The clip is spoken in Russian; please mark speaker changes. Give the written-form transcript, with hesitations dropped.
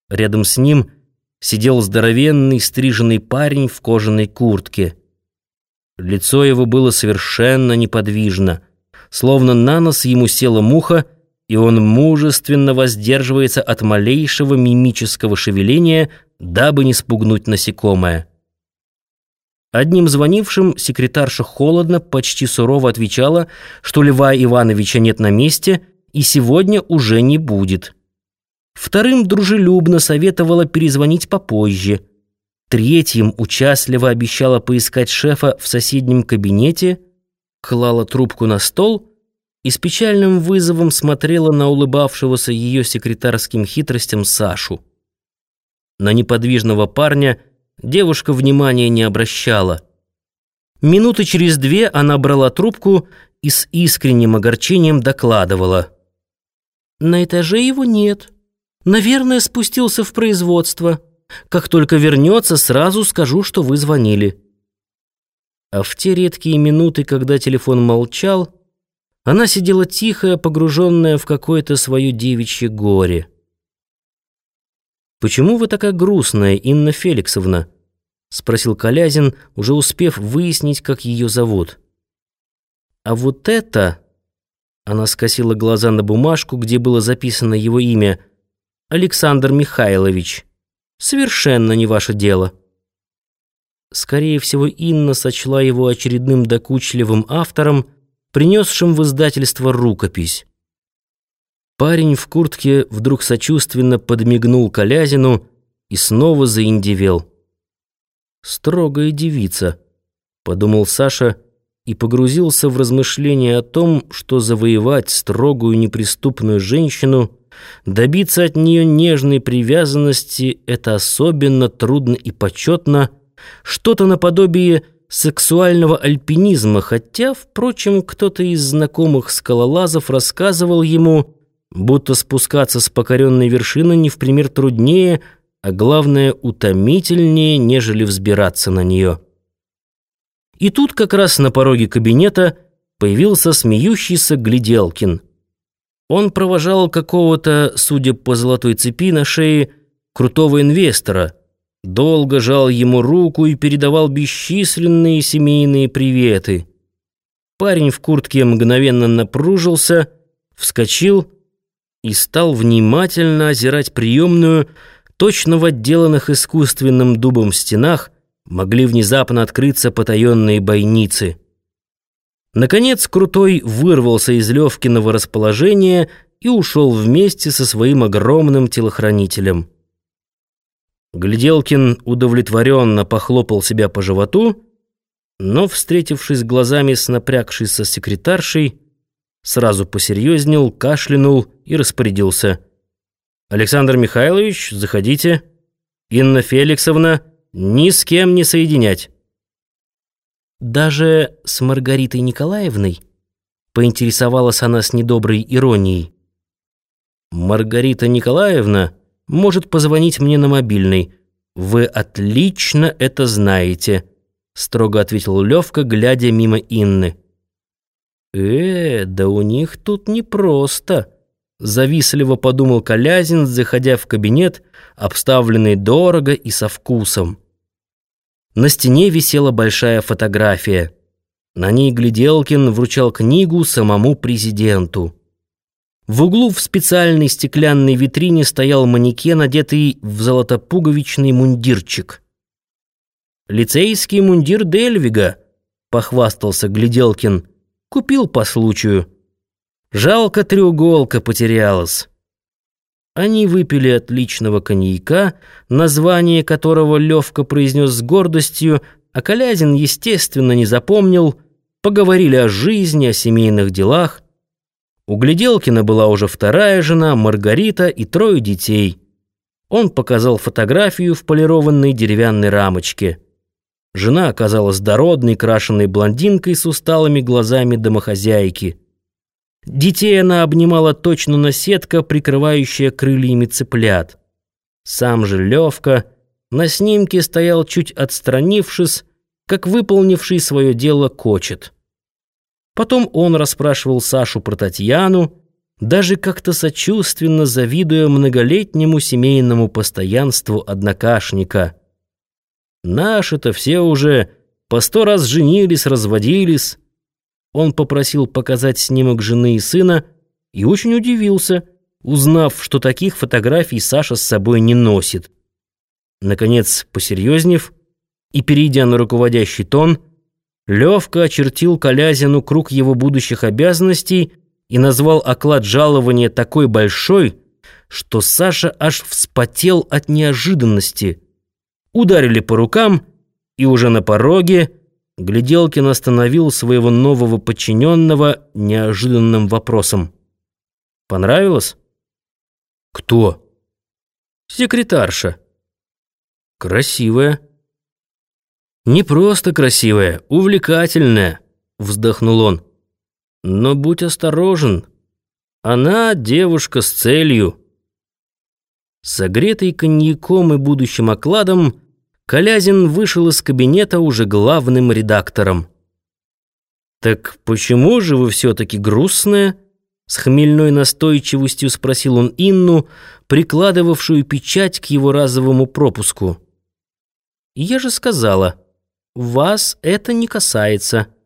Speaker 1: Рядом с ним сидел здоровенный стриженный парень в кожаной куртке. Лицо его было совершенно неподвижно, словно на нос ему села муха, и он мужественно воздерживается от малейшего мимического шевеления, дабы не спугнуть насекомое. Одним звонившим секретарша холодно, почти сурово отвечала, что Льва Ивановича нет на месте и сегодня уже не будет. Вторым дружелюбно советовала перезвонить попозже. Третьим участливо обещала поискать шефа в соседнем кабинете, клала трубку на стол и с печальным вызовом смотрела на улыбавшегося ее секретарским хитростям Сашу. На неподвижного парня девушка внимания не обращала. Минуты через две она брала трубку и с искренним огорчением докладывала: «На этаже его нет. Наверное, спустился в производство. Как только вернется, сразу скажу, что вы звонили». А в те редкие минуты, когда телефон молчал, она сидела тихая, погруженная в какое-то свое девичье горе. «Почему вы такая грустная, Инна Феликсовна?» — спросил Колязин, уже успев выяснить, как ее зовут. «А вот это...» — она скосила глаза на бумажку, где было записано его имя — Александр Михайлович. «Совершенно не ваше дело». Скорее всего, Инна сочла его очередным докучливым автором, принесшим в издательство рукопись. Парень в куртке вдруг сочувственно подмигнул Колязину и снова заиндевел. «Строгая девица», — подумал Саша и погрузился в размышления о том, что завоевать строгую неприступную женщину, добиться от нее нежной привязанности — это особенно трудно и почетно, что-то наподобие сексуального альпинизма, хотя, впрочем, кто-то из знакомых скалолазов рассказывал ему, будто спускаться с покоренной вершины не в пример труднее, а главное, утомительнее, нежели взбираться на нее. И тут как раз на пороге кабинета появился смеющийся Гляделкин. Он провожал какого-то, судя по золотой цепи на шее, крутого инвестора, долго жал ему руку и передавал бесчисленные семейные приветы. Парень в куртке мгновенно напружился, вскочил и стал внимательно озирать приемную. Точно в отделанных искусственным дубом стенах могли внезапно открыться потаенные бойницы. Наконец Крутой вырвался из Левкиного расположения и ушел вместе со своим огромным телохранителем. Гляделкин удовлетворенно похлопал себя по животу, но, встретившись глазами с напрягшейся секретаршей, сразу посерьезнел, кашлянул и распорядился: «Александр Михайлович, заходите. Инна Феликсовна, ни с кем не соединять». «Даже с Маргаритой Николаевной?» — поинтересовалась она с недоброй иронией. «Маргарита Николаевна может позвонить мне на мобильный. Вы отлично это знаете», — строго ответил Левка, глядя мимо Инны. Да у них тут непросто», — завистливо подумал Колязин, заходя в кабинет, обставленный дорого и со вкусом. На стене висела большая фотография. На ней Гляделкин вручал книгу самому президенту. В углу в специальной стеклянной витрине стоял манекен, одетый в золотопуговичный мундирчик. «Лицейский мундир Дельвига», — похвастался Гляделкин, — «купил по случаю. Жалко, треуголка потерялась». Они выпили отличного коньяка, название которого Левка произнес с гордостью, а Колязин, естественно, не запомнил, поговорили о жизни, о семейных делах. У Гляделкина была уже вторая жена, Маргарита, и 3 детей. Он показал фотографию в полированной деревянной рамочке. Жена оказалась дородной, крашеной блондинкой с усталыми глазами домохозяйки. Детей она обнимала точно наседка, прикрывающая крыльями цыплят. Сам же Левка на снимке стоял, чуть отстранившись, как выполнивший свое дело кочет. Потом он расспрашивал Сашу про Татьяну, даже как-то сочувственно завидуя многолетнему семейному постоянству однокашника. «Наши-то все уже по 100 раз женились, разводились». Он попросил показать снимок жены и сына и очень удивился, узнав, что таких фотографий Саша с собой не носит. Наконец, посерьезнев и перейдя на руководящий тон, Левка очертил Колязину круг его будущих обязанностей и назвал оклад жалования такой большой, что Саша аж вспотел от неожиданности. Ударили по рукам, и уже на пороге Гляделкин остановил своего нового подчиненного неожиданным вопросом. «Понравилось?» «Кто?» «Секретарша». «Красивая». «Не просто красивая, увлекательная», — вздохнул он. «Но будь осторожен. Она девушка с целью». Согретый коньяком и будущим окладом, Колязин вышел из кабинета уже главным редактором. «Так почему же вы все-таки грустная?» — с хмельной настойчивостью спросил он Инну, прикладывавшую печать к его разовому пропуску. «Я же сказала, вас это не касается».